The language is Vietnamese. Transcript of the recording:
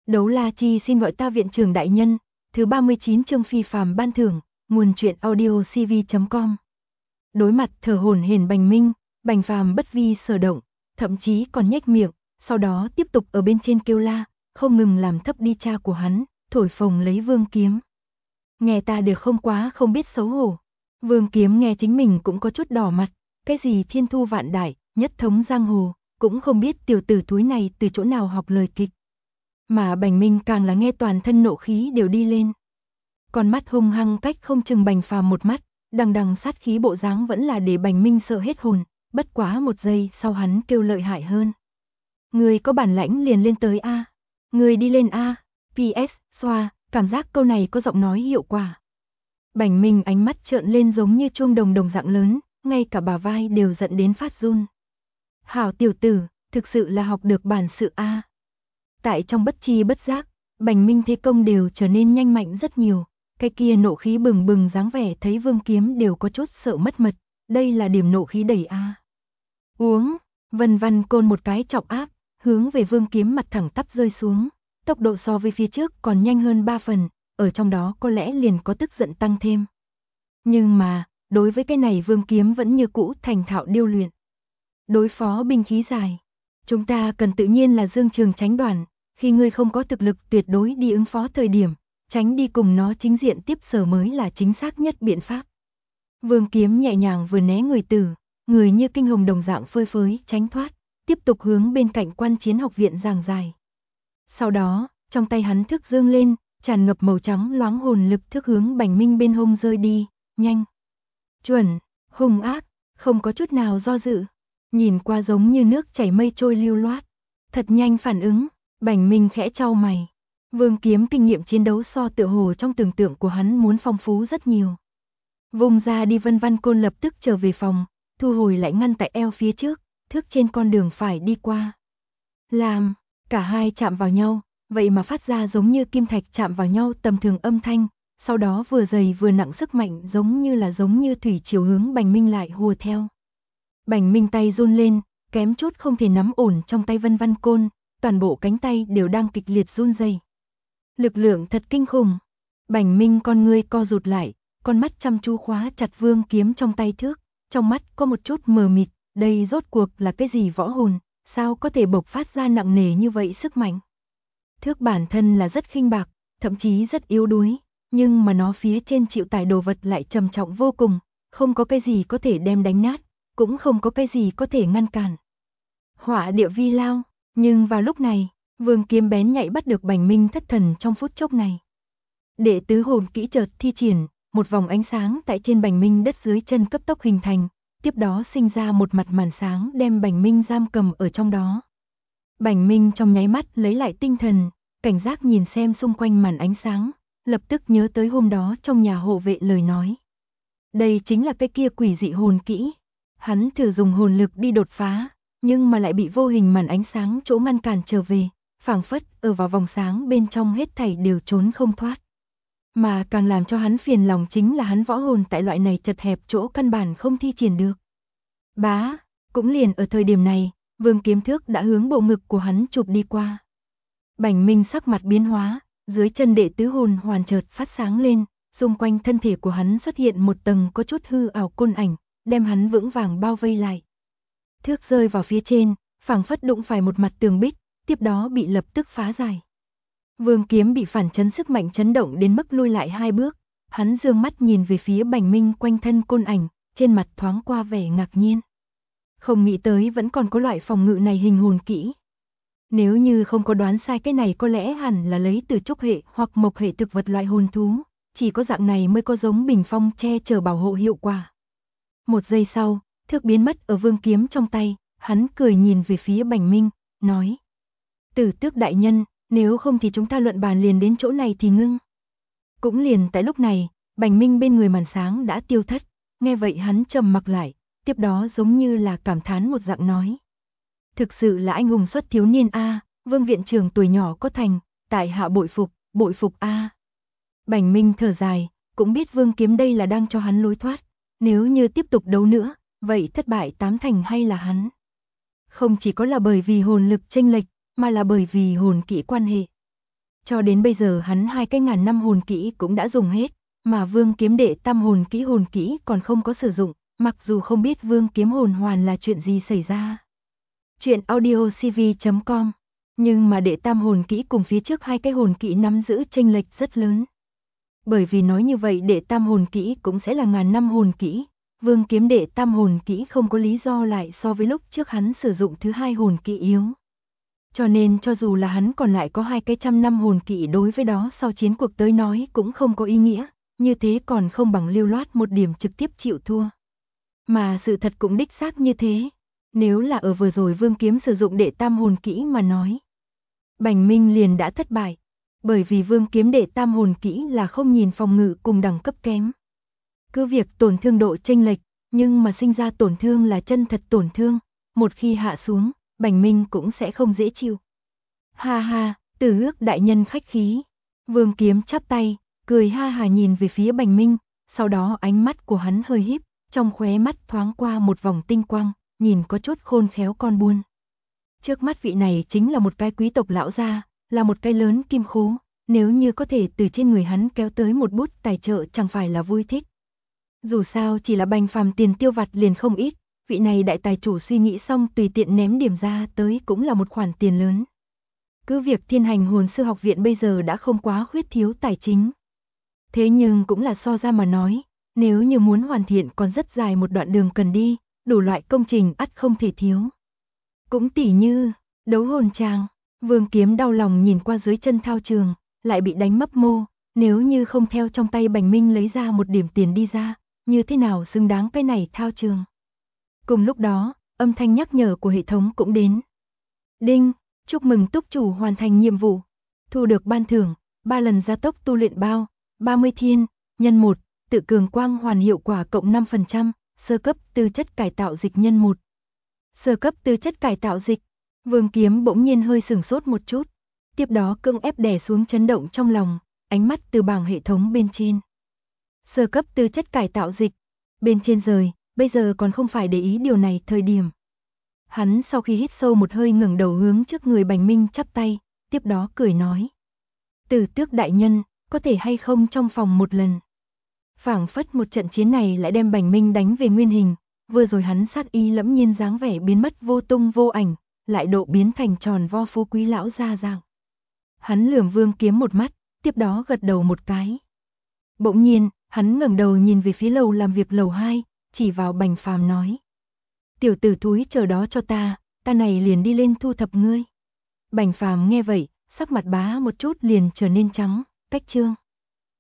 Đấu La Chi xin gọi ta viện trưởng đại nhân, thứ 39 chương phi phàm ban thưởng, nguồn truyện audio cv.com. Đối mặt thở hổn hển Bành Minh, Bành Phàm bất vi sở động, thậm chí còn nhếch miệng, sau đó tiếp tục ở bên trên kêu la, không ngừng làm thấp đi cha của hắn, thổi phồng lấy Vương Kiếm. Nghe ta được không, quá không biết xấu hổ. Vương Kiếm nghe chính mình cũng có chút đỏ mặt, cái gì thiên thu vạn đại, nhất thống giang hồ, cũng không biết tiểu tử thúi này từ chỗ nào học lời kịch. Mà Bành Minh càng là nghe toàn thân nộ khí đều đi lên. Con mắt hung hăng cách không chừng Bành Phàm một mắt, đằng đằng sát khí bộ dáng vẫn là để Bành Minh sợ hết hồn, bất quá một giây sau hắn kêu lợi hại hơn. Người có bản lãnh liền lên tới A. Người đi lên A. PS, xoa, cảm giác câu này có giọng nói hiệu quả. Bành Minh ánh mắt trợn lên giống như chuông đồng đồng dạng lớn, ngay cả bả vai đều giận đến phát run. Hảo tiểu tử, thực sự là học được bản sự A. Tại trong bất chi bất giác, Bành Minh thế công đều trở nên nhanh mạnh rất nhiều, cái kia nộ khí bừng bừng dáng vẻ thấy Vương Kiếm đều có chút sợ mất mật, đây là điểm nộ khí đẩy A. Uống, Vân Văn Côn một cái trọng áp, hướng về Vương Kiếm mặt thẳng tắp rơi xuống, tốc độ so với phía trước còn nhanh hơn 3 phần, ở trong đó có lẽ liền có tức giận tăng thêm. Nhưng mà, đối với cái này Vương Kiếm vẫn như cũ thành thạo điêu luyện. Đối phó binh khí dài, chúng ta cần tự nhiên là dương trường tránh đoàn, khi ngươi không có thực lực tuyệt đối đi ứng phó thời điểm, tránh đi cùng nó chính diện tiếp sở mới là chính xác nhất biện pháp. Vương Kiếm nhẹ nhàng vừa né người tử, người như kinh hồng đồng dạng phơi phới tránh thoát, tiếp tục hướng bên cạnh Quan Chiến học viện giảng dài. Sau đó, trong tay hắn thước dương lên, tràn ngập màu trắng loáng hồn lực thước hướng Bành Minh bên hông rơi đi, nhanh, chuẩn, hung ác, không có chút nào do dự, nhìn qua giống như nước chảy mây trôi lưu loát, thật nhanh phản ứng. Bành Minh khẽ chau mày. Vương Kiếm kinh nghiệm chiến đấu so tựa hồ trong tưởng tượng của hắn muốn phong phú rất nhiều. Vùng ra đi Vân Văn Côn lập tức trở về phòng, thu hồi lại ngăn tại eo phía trước, thước trên con đường phải đi qua. Làm, cả hai chạm vào nhau, vậy mà phát ra giống như kim thạch chạm vào nhau tầm thường âm thanh, sau đó vừa dày vừa nặng sức mạnh giống như thủy chiều hướng Bành Minh lại hùa theo. Bành Minh tay run lên, kém chút không thể nắm ổn trong tay Vân Văn Côn. Toàn bộ cánh tay đều đang kịch liệt run rẩy. Lực lượng thật kinh khủng. Bành Minh con ngươi co rụt lại, con mắt chăm chú khóa chặt Vương Kiếm trong tay thước, trong mắt có một chút mờ mịt, đây rốt cuộc là cái gì võ hồn, sao có thể bộc phát ra nặng nề như vậy sức mạnh. Thước bản thân là rất khinh bạc, thậm chí rất yếu đuối, nhưng mà nó phía trên chịu tải đồ vật lại trầm trọng vô cùng, không có cái gì có thể đem đánh nát, cũng không có cái gì có thể ngăn cản. Hỏa địa vi lao. Nhưng vào lúc này, Vương Kiếm bén nhạy bắt được Bành Minh thất thần trong phút chốc này. Đệ tứ hồn kỹ chợt thi triển, một vòng ánh sáng tại trên Bành Minh đất dưới chân cấp tốc hình thành, tiếp đó sinh ra một mặt màn sáng đem Bành Minh giam cầm ở trong đó. Bành Minh trong nháy mắt lấy lại tinh thần, cảnh giác nhìn xem xung quanh màn ánh sáng, lập tức nhớ tới hôm đó trong nhà hộ vệ lời nói. Đây chính là cái kia quỷ dị hồn kỹ. Hắn thử dùng hồn lực đi đột phá, nhưng mà lại bị vô hình màn ánh sáng chỗ ngăn cản trở về, phảng phất ở vào vòng sáng bên trong hết thảy đều trốn không thoát. Mà càng làm cho hắn phiền lòng chính là hắn võ hồn tại loại này chật hẹp chỗ căn bản không thi triển được. Bá, cũng liền ở thời điểm này, Vương Kiếm thước đã hướng bộ ngực của hắn chụp đi qua. Bành Minh sắc mặt biến hóa, dưới chân đệ tứ hồn hoàn chợt phát sáng lên, xung quanh thân thể của hắn xuất hiện một tầng có chút hư ảo côn ảnh, đem hắn vững vàng bao vây lại. Thước rơi vào phía trên, phảng phất đụng phải một mặt tường bích, tiếp đó bị lập tức phá giải. Vương Kiếm bị phản chấn sức mạnh chấn động đến mức lui lại 2 bước, hắn dương mắt nhìn về phía Bành Minh quanh thân côn ảnh, trên mặt thoáng qua vẻ ngạc nhiên. Không nghĩ tới vẫn còn có loại phòng ngự này hình hồn kỹ. Nếu như không có đoán sai, cái này có lẽ hẳn là lấy từ trúc hệ hoặc mộc hệ thực vật loại hồn thú, chỉ có dạng này mới có giống bình phong che chở bảo hộ hiệu quả. Một giây sau, thước biến mất ở Vương Kiếm trong tay, hắn cười nhìn về phía Bành Minh, nói: Tử Tước đại nhân, nếu không thì chúng ta luận bàn liền đến chỗ này thì ngưng. Cũng liền tại lúc này, Bành Minh bên người màn sáng đã tiêu thất, nghe vậy hắn trầm mặc lại, tiếp đó giống như là cảm thán một dạng nói: Thực sự là anh hùng xuất thiếu niên a, Vương viện trưởng tuổi nhỏ có thành, tại hạ bội phục a. Bành Minh thở dài, cũng biết Vương Kiếm đây là đang cho hắn lối thoát, nếu như tiếp tục đấu nữa, vậy thất bại 8 thành hay là hắn. Không chỉ có là bởi vì hồn lực chênh lệch, mà là bởi vì hồn kỹ quan hệ. Cho đến bây giờ hắn 2 cái ngàn năm hồn kỹ cũng đã dùng hết, mà Vương Kiếm Đệ Tam hồn kỹ còn không có sử dụng, mặc dù không biết Vương Kiếm hồn hoàn là chuyện gì xảy ra. Chuyện audiocv.com. Nhưng mà Đệ Tam hồn kỹ cùng phía trước 2 cái hồn kỹ nắm giữ chênh lệch rất lớn. Bởi vì nói như vậy Đệ Tam hồn kỹ cũng sẽ là ngàn năm hồn kỹ, Vương Kiếm Đệ Tam hồn kỹ không có lý do lại so với lúc trước hắn sử dụng thứ 2 hồn kỹ yếu. Cho nên cho dù là hắn còn lại có 2 cái trăm năm hồn kỹ đối với đó sau chiến cuộc tới nói cũng không có ý nghĩa, như thế còn không bằng lưu loát một điểm trực tiếp chịu thua. Mà sự thật cũng đích xác như thế, nếu là ở vừa rồi Vương Kiếm sử dụng Đệ Tam hồn kỹ mà nói, Bành Minh liền đã thất bại, bởi vì Vương Kiếm Đệ Tam hồn kỹ là không nhìn phòng ngự cùng đẳng cấp kém. Cứ việc tổn thương độ chênh lệch, nhưng mà sinh ra tổn thương là chân thật tổn thương, một khi hạ xuống, Bành Minh cũng sẽ không dễ chịu. Ha ha, Từ Ước đại nhân khách khí. Vương Kiếm chắp tay, cười ha hà nhìn về phía Bành Minh, sau đó ánh mắt của hắn hơi híp, trong khóe mắt thoáng qua một vòng tinh quang, nhìn có chút khôn khéo con buôn. Trước mắt vị này chính là một cái quý tộc lão gia, là một cái lớn kim khố, nếu như có thể từ trên người hắn kéo tới một bút tài trợ chẳng phải là vui thích. Dù sao chỉ là Bành Phàm tiền tiêu vặt liền không ít, vị này đại tài chủ suy nghĩ xong tùy tiện ném điểm ra tới cũng là một khoản tiền lớn. Cứ việc Thiên Hành Hồn Sư học viện bây giờ đã không quá khuyết thiếu tài chính. Thế nhưng cũng là so ra mà nói, nếu như muốn hoàn thiện còn rất dài một đoạn đường cần đi, đủ loại công trình ắt không thể thiếu. Cũng tỉ như, đấu hồn tràng, Vương Kiếm đau lòng nhìn qua dưới chân thao trường, lại bị đánh mấp mô, nếu như không theo trong tay Bành Minh lấy ra một điểm tiền đi ra, như thế nào xứng đáng cái này thao trường. Cùng lúc đó, âm thanh nhắc nhở của hệ thống cũng đến. Đinh, chúc mừng túc chủ hoàn thành nhiệm vụ, thu được ban thưởng, 3 lần gia tốc tu luyện bao, 30 thiên, nhân 1, tự cường quang hoàn hiệu quả cộng 5%, sơ cấp tư chất cải tạo dịch nhân 1. Sơ cấp tư chất cải tạo dịch, Vương Kiếm bỗng nhiên hơi sửng sốt một chút, tiếp đó cưỡng ép đè xuống chấn động trong lòng, ánh mắt từ bảng hệ thống bên trên. Sơ cấp tư chất cải tạo dịch, bên trên rời, bây giờ còn không phải để ý điều này thời điểm. Hắn sau khi hít sâu một hơi ngẩng đầu hướng trước người Bành Minh chắp tay, tiếp đó cười nói. Từ Tước đại nhân, có thể hay không trong phòng một lần. Phảng phất một trận chiến này lại đem Bành Minh đánh về nguyên hình, vừa rồi hắn sát ý lẫm nhiên dáng vẻ biến mất vô tung vô ảnh, lại độ biến thành tròn vo phú quý lão gia dạng. Hắn lườm Vương Kiếm một mắt, tiếp đó gật đầu một cái. Bỗng nhiên, hắn ngẩng đầu nhìn về phía lầu làm việc lầu 2, chỉ vào Bành Phàm nói. Tiểu tử thúi chờ đó cho ta này liền đi lên thu thập ngươi. Bành Phàm nghe vậy, sắc mặt bá một chút liền trở nên trắng, cách chương.